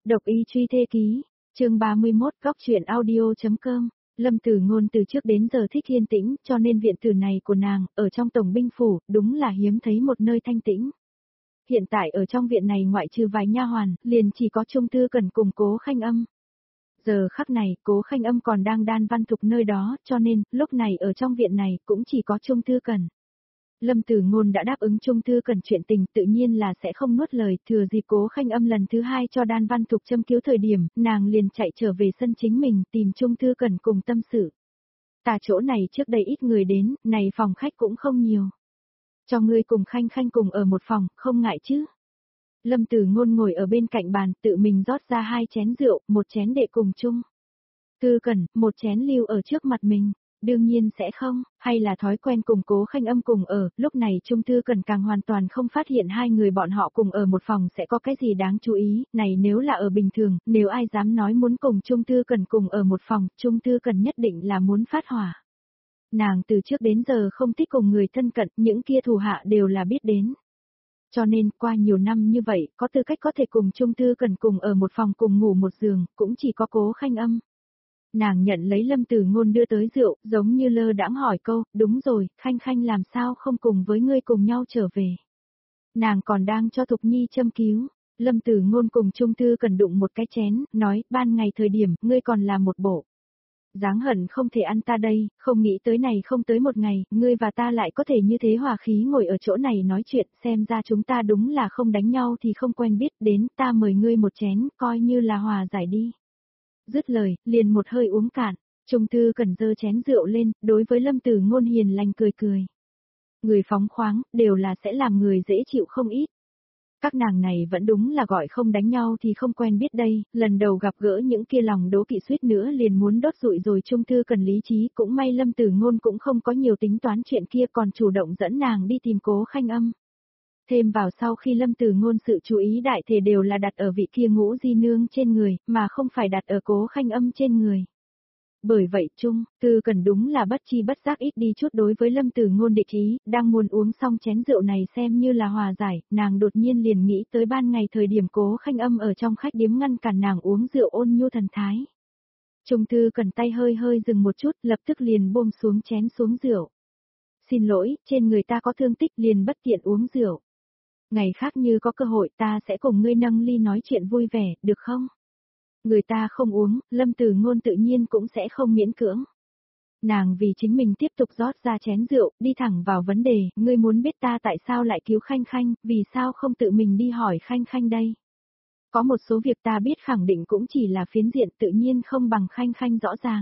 Độc y truy thê ký, chương 31 góc truyện audio.com. Lâm Tử Ngôn từ trước đến giờ thích yên tĩnh, cho nên viện tử này của nàng, ở trong tổng binh phủ, đúng là hiếm thấy một nơi thanh tĩnh. Hiện tại ở trong viện này ngoại trừ vài nha hoàn, liền chỉ có Trung Thư Cẩn cùng Cố Khanh Âm. Giờ khắc này, Cố Khanh Âm còn đang đan văn thục nơi đó, cho nên, lúc này ở trong viện này, cũng chỉ có Trung Thư Cẩn. Lâm Tử Ngôn đã đáp ứng Trung Thư Cẩn chuyện tình, tự nhiên là sẽ không nuốt lời, thừa dịp Cố Khanh Âm lần thứ hai cho đan văn thục châm cứu thời điểm, nàng liền chạy trở về sân chính mình, tìm Trung Thư Cẩn cùng tâm sự. Ta chỗ này trước đây ít người đến, này phòng khách cũng không nhiều. Cho ngươi cùng Khanh Khanh cùng ở một phòng, không ngại chứ? Lâm Tử Ngôn ngồi ở bên cạnh bàn, tự mình rót ra 2 chén rượu, một chén để cùng chung. Thư Cẩn, một chén lưu ở trước mặt mình. Đương nhiên sẽ không, hay là thói quen cùng Cố Khanh Âm cùng ở, lúc này Trung Thư Cẩn càng hoàn toàn không phát hiện hai người bọn họ cùng ở một phòng sẽ có cái gì đáng chú ý, này nếu là ở bình thường, nếu ai dám nói muốn cùng Trung Thư Cẩn cùng ở một phòng, Trung Thư Cẩn nhất định là muốn phát hỏa. Nàng từ trước đến giờ không thích cùng người thân cận, những kia thủ hạ đều là biết đến. Cho nên, qua nhiều năm như vậy, có tư cách có thể cùng Trung Thư Cẩn cùng ở một phòng cùng ngủ một giường, cũng chỉ có Cố Khanh Âm. Nàng nhận lấy Lâm Tử Ngôn đưa tới rượu, giống như lơ đãng hỏi câu, đúng rồi, Khanh Khanh làm sao không cùng với ngươi cùng nhau trở về. Nàng còn đang cho Thục Nhi châm cứu, Lâm Tử Ngôn cùng Trung Thư Cẩn đụng một cái chén, nói, ban ngày thời điểm, ngươi còn là một bộ. Dáng hận không thể ăn ta đây, không nghĩ tới này không tới một ngày, ngươi và ta lại có thể như thế hòa khí ngồi ở chỗ này nói chuyện, xem ra chúng ta đúng là không đánh nhau thì không quen biết, đến ta mời ngươi một chén, coi như là hòa giải đi. Dứt lời, liền một hơi uống cạn, Trung Thư Cẩn giơ chén rượu lên, đối với Lâm Tử Ngôn hiền lành cười cười. Người phóng khoáng, đều là sẽ làm người dễ chịu không ít. Các nàng này vẫn đúng là gọi không đánh nhau thì không quen biết đây, lần đầu gặp gỡ những kia lòng đố kỵ suýt nữa liền muốn đốt rụi rồi. Trung Thư Cẩn lý trí, cũng may Lâm Tử Ngôn cũng không có nhiều tính toán chuyện kia, còn chủ động dẫn nàng đi tìm Cố Khanh Âm. Thêm vào sau khi Lâm Tử Ngôn sự chú ý đại thể đều là đặt ở vị kia Ngũ Di Nương trên người, mà không phải đặt ở Cố Khanh Âm trên người. Bởi vậy Trung Thư Cẩn đúng là bất chi bất giác ít đi chút đối với Lâm Tử Ngôn địch ý, đang muốn uống xong chén rượu này xem như là hòa giải, nàng đột nhiên liền nghĩ tới ban ngày thời điểm Cố Khanh Âm ở trong khách điếm ngăn cản nàng uống rượu ôn nhu thần thái. Trung Thư Cẩn tay hơi hơi dừng một chút, lập tức liền buông xuống chén xuống rượu. Xin lỗi, trên người ta có thương tích liền bất tiện uống rượu. Ngày khác như có cơ hội ta sẽ cùng ngươi nâng ly nói chuyện vui vẻ, được không? Người ta không uống, Lâm Tử Ngôn tự nhiên cũng sẽ không miễn cưỡng. Nàng vì chính mình tiếp tục rót ra chén rượu, đi thẳng vào vấn đề, ngươi muốn biết ta tại sao lại cứu Khanh Khanh, vì sao không tự mình đi hỏi Khanh Khanh đây? Có một số việc ta biết khẳng định cũng chỉ là phiến diện tự nhiên không bằng Khanh Khanh rõ ràng.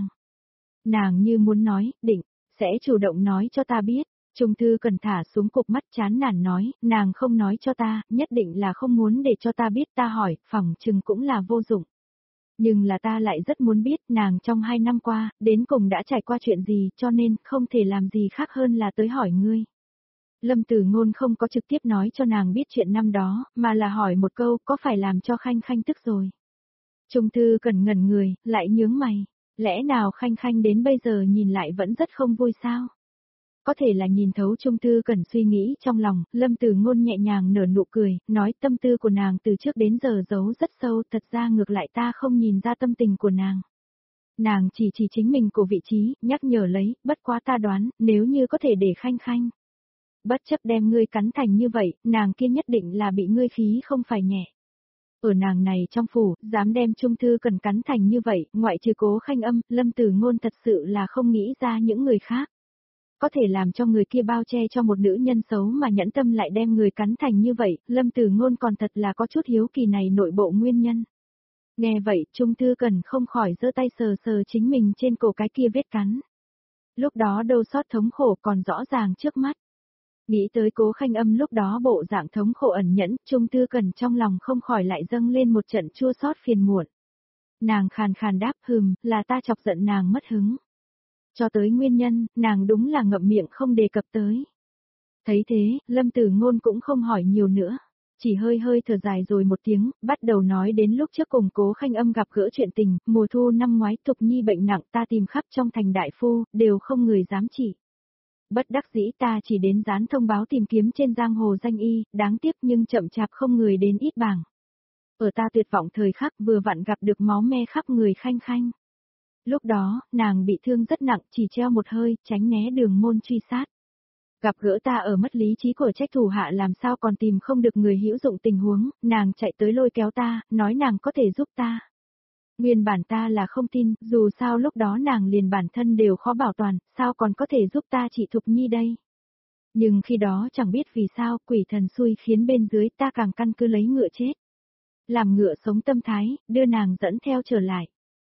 Nàng như muốn nói, định, sẽ chủ động nói cho ta biết. Trung Thư Cẩn thả xuống cục mắt chán nản nói, nàng không nói cho ta, nhất định là không muốn để cho ta biết, ta hỏi, phỏng chừng cũng là vô dụng. Nhưng là ta lại rất muốn biết nàng trong 2 năm qua, đến cùng đã trải qua chuyện gì, cho nên không thể làm gì khác hơn là tới hỏi ngươi. Lâm Tử Ngôn không có trực tiếp nói cho nàng biết chuyện năm đó, mà là hỏi một câu, có phải làm cho Khanh Khanh tức rồi. Trung Thư Cẩn ngẩn người, lại nhướng mày, lẽ nào Khanh Khanh đến bây giờ nhìn lại vẫn rất không vui sao? Có thể là nhìn thấu Trung Thư Cẩn suy nghĩ trong lòng, Lâm Tử Ngôn nhẹ nhàng nở nụ cười, nói tâm tư của nàng từ trước đến giờ giấu rất sâu, thật ra ngược lại ta không nhìn ra tâm tình của nàng. Nàng chỉ chính mình của vị trí, nhắc nhở lấy, bất quá ta đoán, nếu như có thể để Khanh Khanh. Bất chấp đem ngươi cắn thành như vậy, nàng kia nhất định là bị ngươi khí không phải nhẹ. Ở nàng này trong phủ, dám đem Trung Thư Cẩn cắn thành như vậy, ngoại trừ Cố Khanh Âm, Lâm Tử Ngôn thật sự là không nghĩ ra những người khác. Có thể làm cho người kia bao che cho một nữ nhân xấu mà nhẫn tâm lại đem người cắn thành như vậy, Lâm Tử Ngôn còn thật là có chút hiếu kỳ này nội bộ nguyên nhân. Nghe vậy, Trung Thư Cẩn không khỏi giơ tay sờ sờ chính mình trên cổ cái kia vết cắn. Lúc đó đau xót thống khổ còn rõ ràng trước mắt. Nghĩ tới Cố Khanh Âm lúc đó bộ dạng thống khổ ẩn nhẫn, Trung Thư Cẩn trong lòng không khỏi lại dâng lên một trận chua xót phiền muộn. Nàng khàn khàn đáp là ta chọc giận nàng mất hứng. Cho tới nguyên nhân, nàng đúng là ngậm miệng không đề cập tới. Thấy thế, Lâm Tử Ngôn cũng không hỏi nhiều nữa, chỉ hơi hơi thở dài rồi một tiếng, bắt đầu nói đến lúc trước cùng Cố Khanh Âm gặp gỡ chuyện tình, mùa thu năm ngoái Thục Nhi bệnh nặng ta tìm khắp trong thành đại phu, đều không người dám trị. Bất đắc dĩ ta chỉ đến dán thông báo tìm kiếm trên giang hồ danh y, đáng tiếc nhưng chậm chạp không người đến ít bảng. Ở ta tuyệt vọng thời khắc vừa vặn gặp được máu me khắp người Khanh Khanh. Lúc đó, nàng bị thương rất nặng, chỉ treo một hơi, tránh né đường môn truy sát. Gặp gỡ ta ở mất lý trí của trách thủ hạ làm sao còn tìm không được người hữu dụng tình huống, nàng chạy tới lôi kéo ta, nói nàng có thể giúp ta. Nguyên bản ta là không tin, dù sao lúc đó nàng liền bản thân đều khó bảo toàn, sao còn có thể giúp ta chị Thục Nhi đây. Nhưng khi đó chẳng biết vì sao quỷ thần xui khiến bên dưới ta càng căn cứ lấy ngựa chết. Làm ngựa sống tâm thái, đưa nàng dẫn theo trở lại.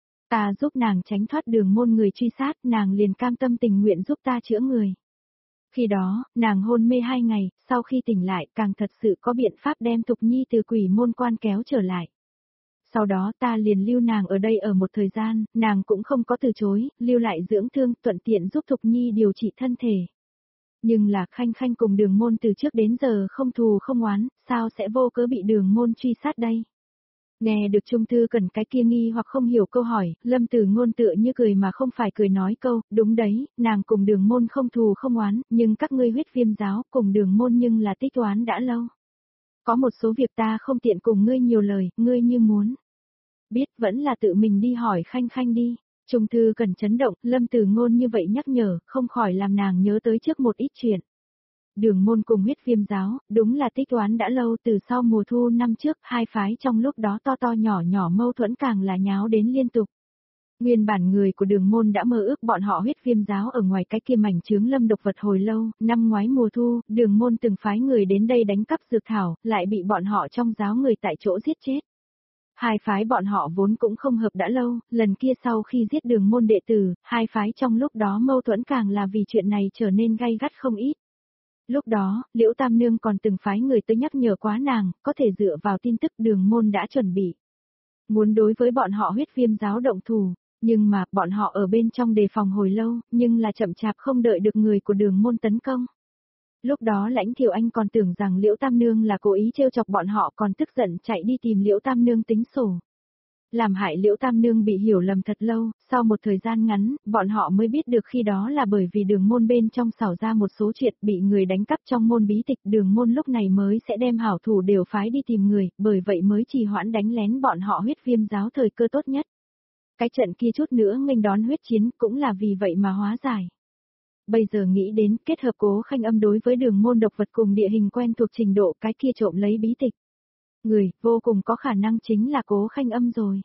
Ta giúp nàng tránh thoát đường môn người truy sát, nàng liền cam tâm tình nguyện giúp ta chữa người. Khi đó, nàng hôn mê 2 ngày, sau khi tỉnh lại càng thật sự có biện pháp đem Thục Nhi từ quỷ môn quan kéo trở lại. Sau đó ta liền lưu nàng ở đây ở một thời gian, nàng cũng không có từ chối, lưu lại dưỡng thương, thuận tiện giúp Thục Nhi điều trị thân thể. Nhưng là Khanh Khanh cùng đường môn từ trước đến giờ không thù không oán, sao sẽ vô cớ bị đường môn truy sát đây? Nghe được Trung Thư Cần cái kia nghi hoặc không hiểu câu hỏi, Lâm Tử Ngôn tựa như cười mà không phải cười nói câu, đúng đấy, nàng cùng đường môn không thù không oán, nhưng các ngươi huyết viêm giáo cùng đường môn nhưng là tích oán đã lâu. Có một số việc ta không tiện cùng ngươi nhiều lời, ngươi như muốn biết vẫn là tự mình đi hỏi Khanh Khanh đi. Trung Thư Cần chấn động, Lâm Tử Ngôn như vậy nhắc nhở, không khỏi làm nàng nhớ tới trước một ít chuyện. Đường môn cùng huyết viêm giáo, đúng là tích oán đã lâu, từ sau mùa thu năm trước, hai phái trong lúc đó to to nhỏ nhỏ mâu thuẫn càng là nháo đến liên tục. Nguyên bản người của đường môn đã mơ ước bọn họ huyết viêm giáo ở ngoài cái kia mảnh chướng lâm độc vật hồi lâu, năm ngoái mùa thu, đường môn từng phái người đến đây đánh cắp dược thảo, lại bị bọn họ trong giáo người tại chỗ giết chết. Hai phái bọn họ vốn cũng không hợp đã lâu, lần kia sau khi giết đường môn đệ tử, hai phái trong lúc đó mâu thuẫn càng là vì chuyện này trở nên gay gắt không ít. Lúc đó, Liễu Tam Nương còn từng phái người tới nhắc nhở quá nàng, có thể dựa vào tin tức đường môn đã chuẩn bị. Muốn đối với bọn họ huyết viêm giáo động thủ, nhưng mà bọn họ ở bên trong đề phòng hồi lâu, nhưng là chậm chạp không đợi được người của đường môn tấn công. Lúc đó Lãnh Thiệu Anh còn tưởng rằng Liễu Tam Nương là cố ý trêu chọc bọn họ còn tức giận chạy đi tìm Liễu Tam Nương tính sổ. Làm hại Liễu Tam Nương bị hiểu lầm thật lâu, sau một thời gian ngắn, bọn họ mới biết được khi đó là bởi vì đường môn bên trong xảo ra một số chuyện bị người đánh cắp trong môn bí tịch, đường môn lúc này mới sẽ đem hảo thủ đều phái đi tìm người, bởi vậy mới trì hoãn đánh lén bọn họ huyết viêm giáo thời cơ tốt nhất. Cái trận kia chút nữa nghênh đón huyết chiến cũng là vì vậy mà hóa giải. Bây giờ nghĩ đến kết hợp Cố Khanh Âm đối với đường môn độc vật cùng địa hình quen thuộc trình độ cái kia trộm lấy bí tịch. Người, vô cùng có khả năng chính là Cố Khanh Âm rồi.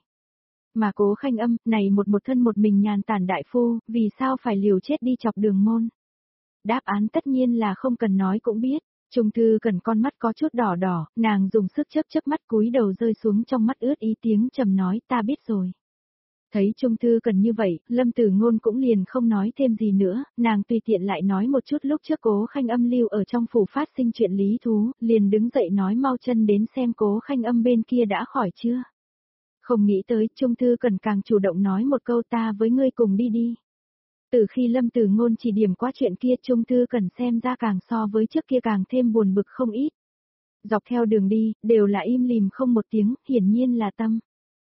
Mà Cố Khanh Âm, này một thân một mình nhàn tản đại phu, vì sao phải liều chết đi chọc đường môn? Đáp án tất nhiên là không cần nói cũng biết. Trung Thư Cần con mắt có chút đỏ đỏ, nàng dùng sức chớp mắt cúi đầu rơi xuống trong mắt ướt ý tiếng trầm nói ta biết rồi. Thấy Trung Thư Cần như vậy, Lâm Tử Ngôn cũng liền không nói thêm gì nữa, nàng tùy tiện lại nói một chút lúc trước Cố Khanh Âm lưu ở trong phủ phát sinh chuyện lý thú, liền đứng dậy nói mau chân đến xem Cố Khanh Âm bên kia đã khỏi chưa. Không nghĩ tới, Trung Thư Cần càng chủ động nói một câu ta với ngươi cùng đi đi. Từ khi Lâm Tử Ngôn chỉ điểm qua chuyện kia Trung Thư Cần xem ra càng so với trước kia càng thêm buồn bực không ít. Dọc theo đường đi, đều là im lìm không một tiếng, hiển nhiên là tâm.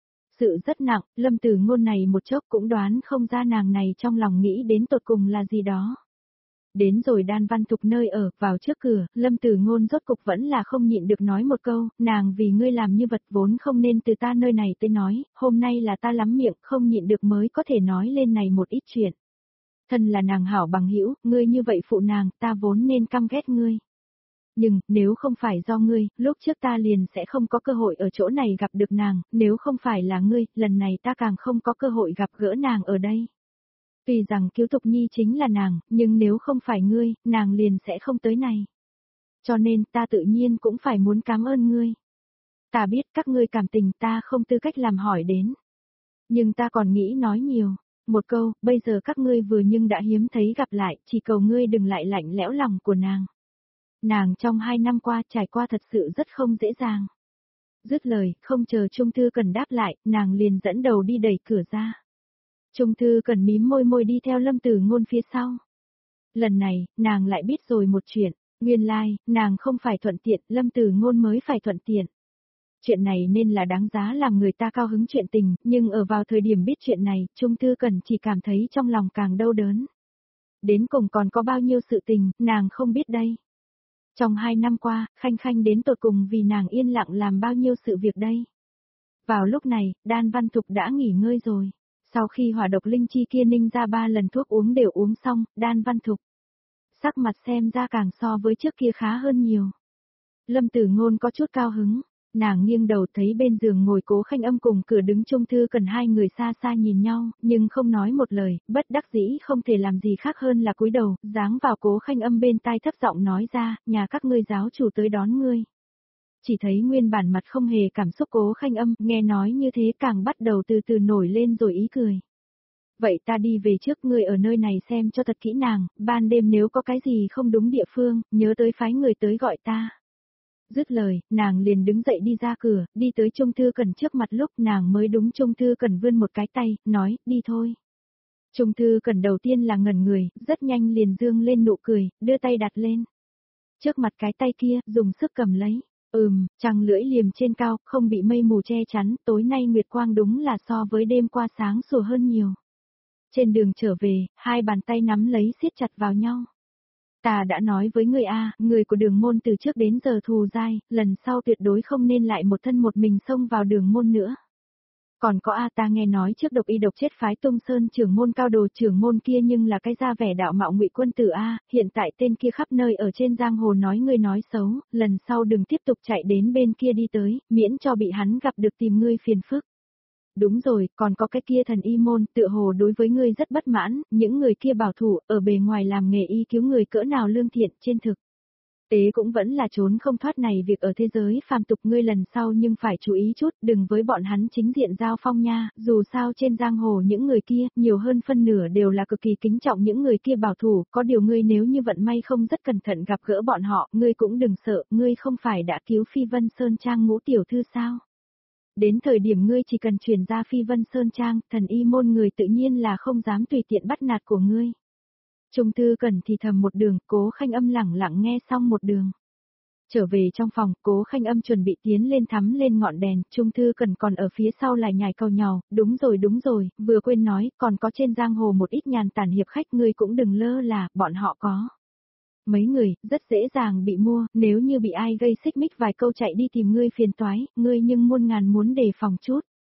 Sự rất nặng, Lâm Tử Ngôn này một chốc cũng đoán không ra nàng này trong lòng nghĩ đến tột cùng là gì đó. Đến rồi Đan Văn Thục nơi ở, vào trước cửa, Lâm Tử Ngôn rốt cục vẫn là không nhịn được nói một câu, nàng vì ngươi làm như vật vốn không nên từ ta nơi này tới nói, hôm nay là ta lắm miệng không nhịn được mới có thể nói lên này một ít chuyện. Thân là nàng hảo bằng hữu, ngươi như vậy phụ nàng, ta vốn nên căm ghét ngươi. Nhưng, nếu không phải do ngươi, lúc trước ta liền sẽ không có cơ hội ở chỗ này gặp được nàng, nếu không phải là ngươi, lần này ta càng không có cơ hội gặp gỡ nàng ở đây. Tuy rằng Kiều Thục Nhi chính là nàng, nhưng nếu không phải ngươi, nàng liền sẽ không tới này. Cho nên ta tự nhiên cũng phải muốn cảm ơn ngươi. Ta biết các ngươi cảm tình ta không tư cách làm hỏi đến. Nhưng ta còn nghĩ nói nhiều. Một câu, bây giờ các ngươi vừa nhưng đã hiếm thấy gặp lại, chỉ cầu ngươi đừng lại lạnh lẽo lòng của nàng. Nàng trong 2 năm qua trải qua thật sự rất không dễ dàng. Dứt lời, không chờ Trung Thư Cần đáp lại, nàng liền dẫn đầu đi đẩy cửa ra. Trung Thư Cần mím môi đi theo Lâm Tử Ngôn phía sau. Lần này, nàng lại biết rồi một chuyện, nguyên lai, nàng không phải thuận tiện, Lâm Tử Ngôn mới phải thuận tiện. Chuyện này nên là đáng giá làm người ta cao hứng chuyện tình, nhưng ở vào thời điểm biết chuyện này, Trung Thư Cần chỉ cảm thấy trong lòng càng đau đớn. Đến cùng còn có bao nhiêu sự tình, nàng không biết đây. Trong 2 năm qua, Khanh Khanh đến tột cùng vì nàng yên lặng làm bao nhiêu sự việc đây. Vào lúc này, Đan Văn Thục đã nghỉ ngơi rồi. Sau khi hỏa độc linh chi kia ninh ra 3 lần thuốc uống đều uống xong, Đan Văn Thục sắc mặt xem ra càng so với trước kia khá hơn nhiều. Lâm Tử Ngôn có chút cao hứng, nàng nghiêng đầu thấy bên giường ngồi Cố Khanh Âm cùng cửa đứng Trung Thư Cần, hai người xa xa nhìn nhau, nhưng không nói một lời, bất đắc dĩ không thể làm gì khác hơn là cúi đầu, dáng vào Cố Khanh Âm bên tai thấp giọng nói ra, nhà các ngươi giáo chủ tới đón ngươi. Chỉ thấy nguyên bản mặt không hề cảm xúc Cố Khanh Âm, nghe nói như thế càng bắt đầu từ từ nổi lên rồi ý cười. Vậy ta đi về trước, ngươi ở nơi này xem cho thật kỹ nàng, ban đêm nếu có cái gì không đúng địa phương, nhớ tới phái người tới gọi ta. Dứt lời, nàng liền đứng dậy đi ra cửa, đi tới Trung Thư Cần trước mặt, lúc nàng mới đúng Trung Thư Cần vươn một cái tay, nói, đi thôi. Trung Thư Cần đầu tiên là ngẩn người, rất nhanh liền dương lên nụ cười, đưa tay đặt lên. Trước mặt cái tay kia, dùng sức cầm lấy. Trăng lưỡi liềm trên cao, không bị mây mù che chắn, tối nay nguyệt quang đúng là so với đêm qua sáng sủa hơn nhiều. Trên đường trở về, hai bàn tay nắm lấy siết chặt vào nhau. Ta đã nói với người a, người của đường môn từ trước đến giờ thù dai, lần sau tuyệt đối không nên lại một thân một mình xông vào đường môn nữa. Còn có a, ta nghe nói trước độc y độc chết phái Tung Sơn trưởng môn Cao Đồ trưởng môn kia nhưng là cái ra vẻ đạo mạo Ngụy Quân Tử a, hiện tại tên kia khắp nơi ở trên giang hồ nói ngươi nói xấu, lần sau đừng tiếp tục chạy đến bên kia đi tới, miễn cho bị hắn gặp được tìm ngươi phiền phức. Đúng rồi, còn có cái kia thần y môn, tựa hồ đối với ngươi rất bất mãn, những người kia bảo thủ, ở bề ngoài làm nghề y cứu người cỡ nào lương thiện, trên thực tế cũng vẫn là trốn không thoát này việc ở thế giới phàm tục, ngươi lần sau nhưng phải chú ý chút, đừng với bọn hắn chính diện giao phong nha, dù sao trên giang hồ những người kia, nhiều hơn phân nửa đều là cực kỳ kính trọng những người kia bảo thủ, có điều ngươi nếu như vận may không rất cẩn thận gặp gỡ bọn họ, ngươi cũng đừng sợ, ngươi không phải đã cứu Phi Vân Sơn Trang Ngũ tiểu thư sao? Đến thời điểm ngươi chỉ cần chuyển ra Phi Vân Sơn Trang, thần y môn người tự nhiên là không dám tùy tiện bắt nạt của ngươi. Trung Thư Cần thì thầm một đường, Cố Khanh Âm lẳng lặng nghe xong một đường. Trở về trong phòng, Cố Khanh Âm chuẩn bị tiến lên thắm lên ngọn đèn, Trung Thư Cần còn ở phía sau lại nhảy cầu nhào, đúng rồi, vừa quên nói, còn có trên giang hồ một ít nhàn tản hiệp khách, ngươi cũng đừng lơ là, bọn họ có. Mấy người, rất dễ dàng bị mua, nếu như bị ai gây xích mích vài câu chạy đi tìm ngươi phiền toái, ngươi nhưng muôn ngàn muốn đề phòng chút.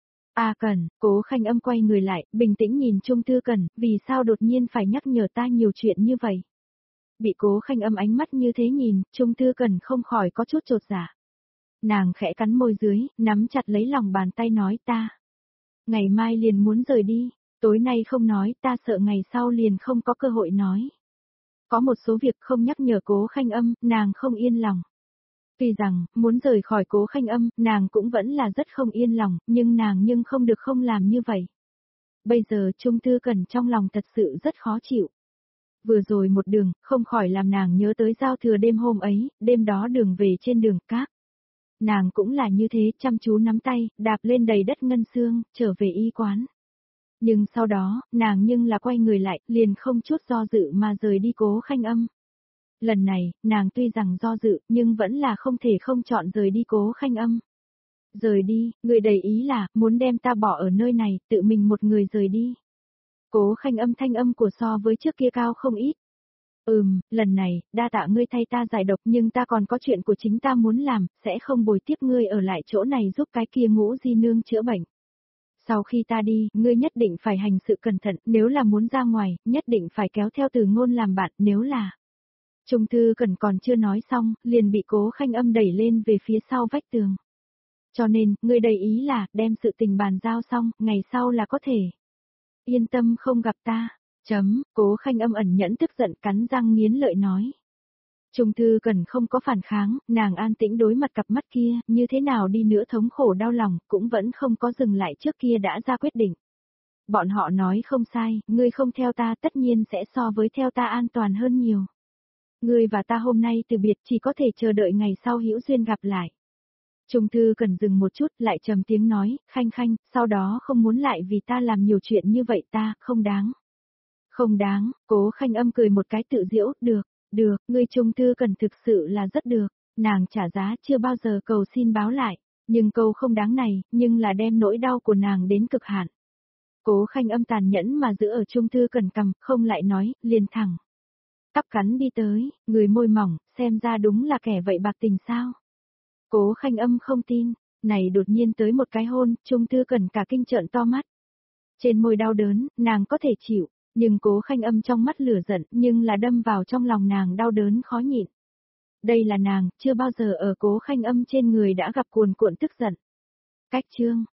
Cần, Cố Khanh Âm quay người lại, bình tĩnh nhìn Trung Thư Cần, vì sao đột nhiên phải nhắc nhở ta nhiều chuyện như vậy? Bị Cố Khanh Âm ánh mắt như thế nhìn, Trung Thư Cần không khỏi có chút chột dạ. Nàng khẽ cắn môi dưới, nắm chặt lấy lòng bàn tay nói ta. Ngày mai liền muốn rời đi, tối nay không nói, ta sợ ngày sau liền không có cơ hội nói. Có một số việc không nhắc nhở Cố Khanh Âm, nàng không yên lòng. Tuy rằng, muốn rời khỏi Cố Khanh Âm, nàng cũng vẫn là rất không yên lòng, nhưng nàng không được không làm như vậy. Bây giờ Trung Thư Cần trong lòng thật sự rất khó chịu. Vừa rồi một đường, không khỏi làm nàng nhớ tới giao thừa đêm hôm ấy, đêm đó đường về trên đường cát. Nàng cũng là như thế, chăm chú nắm tay, đạp lên đầy đất ngân xương, trở về y quán. Nhưng sau đó, nàng là quay người lại, liền không chút do dự mà rời đi Cố Khanh Âm. Lần này, nàng tuy rằng do dự, nhưng vẫn là không thể không chọn rời đi Cố Khanh Âm. Rời đi, người đầy ý là, muốn đem ta bỏ ở nơi này, tự mình một người rời đi. Cố Khanh Âm thanh âm của so với trước kia cao không ít. Lần này, đa tạ ngươi thay ta giải độc, nhưng ta còn có chuyện của chính ta muốn làm, sẽ không bồi tiếp ngươi ở lại chỗ này giúp cái kia Ngũ Di Nương chữa bệnh. Sau khi ta đi, ngươi nhất định phải hành sự cẩn thận, nếu là muốn ra ngoài, nhất định phải kéo theo Từ Ngôn làm bạn, nếu là... Trung Thư Cần còn chưa nói xong, liền bị Cố Khanh Âm đẩy lên về phía sau vách tường. Cho nên, ngươi đầy ý là, đem sự tình bàn giao xong, ngày sau là có thể. Yên tâm không gặp ta. Cố Khanh Âm ẩn nhẫn tức giận cắn răng nghiến lợi nói. Trung Thư Cần không có phản kháng, nàng an tĩnh đối mặt cặp mắt kia, như thế nào đi nữa thống khổ đau lòng, cũng vẫn không có dừng lại trước kia đã ra quyết định. Bọn họ nói không sai, ngươi không theo ta tất nhiên sẽ so với theo ta an toàn hơn nhiều. Ngươi và ta hôm nay từ biệt chỉ có thể chờ đợi ngày sau hữu duyên gặp lại. Trung Thư Cần dừng một chút, lại trầm tiếng nói, Khanh Khanh, sau đó không muốn lại vì ta làm nhiều chuyện như vậy ta, không đáng. Không đáng, Cố Khanh Âm cười một cái tự giễu, được, ngươi Trung Thư Cần thực sự là rất được, nàng trả giá chưa bao giờ cầu xin báo lại, nhưng câu không đáng này, nhưng là đem nỗi đau của nàng đến cực hạn. Cố Khanh Âm tàn nhẫn mà giữ ở Trung Thư Cần cầm, không lại nói, liền thẳng. Cắp cắn đi tới, người môi mỏng, xem ra đúng là kẻ vậy bạc tình sao. Cố Khanh Âm không tin, Này đột nhiên tới một cái hôn, Trung Tư Cẩn cả kinh trợn to mắt. Trên môi đau đớn, nàng có thể chịu, nhưng Cố Khanh Âm trong mắt lửa giận, nhưng là đâm vào trong lòng nàng đau đớn khó nhịn. Đây là nàng, chưa bao giờ ở Cố Khanh Âm trên người đã gặp cuồn cuộn tức giận. Cách chương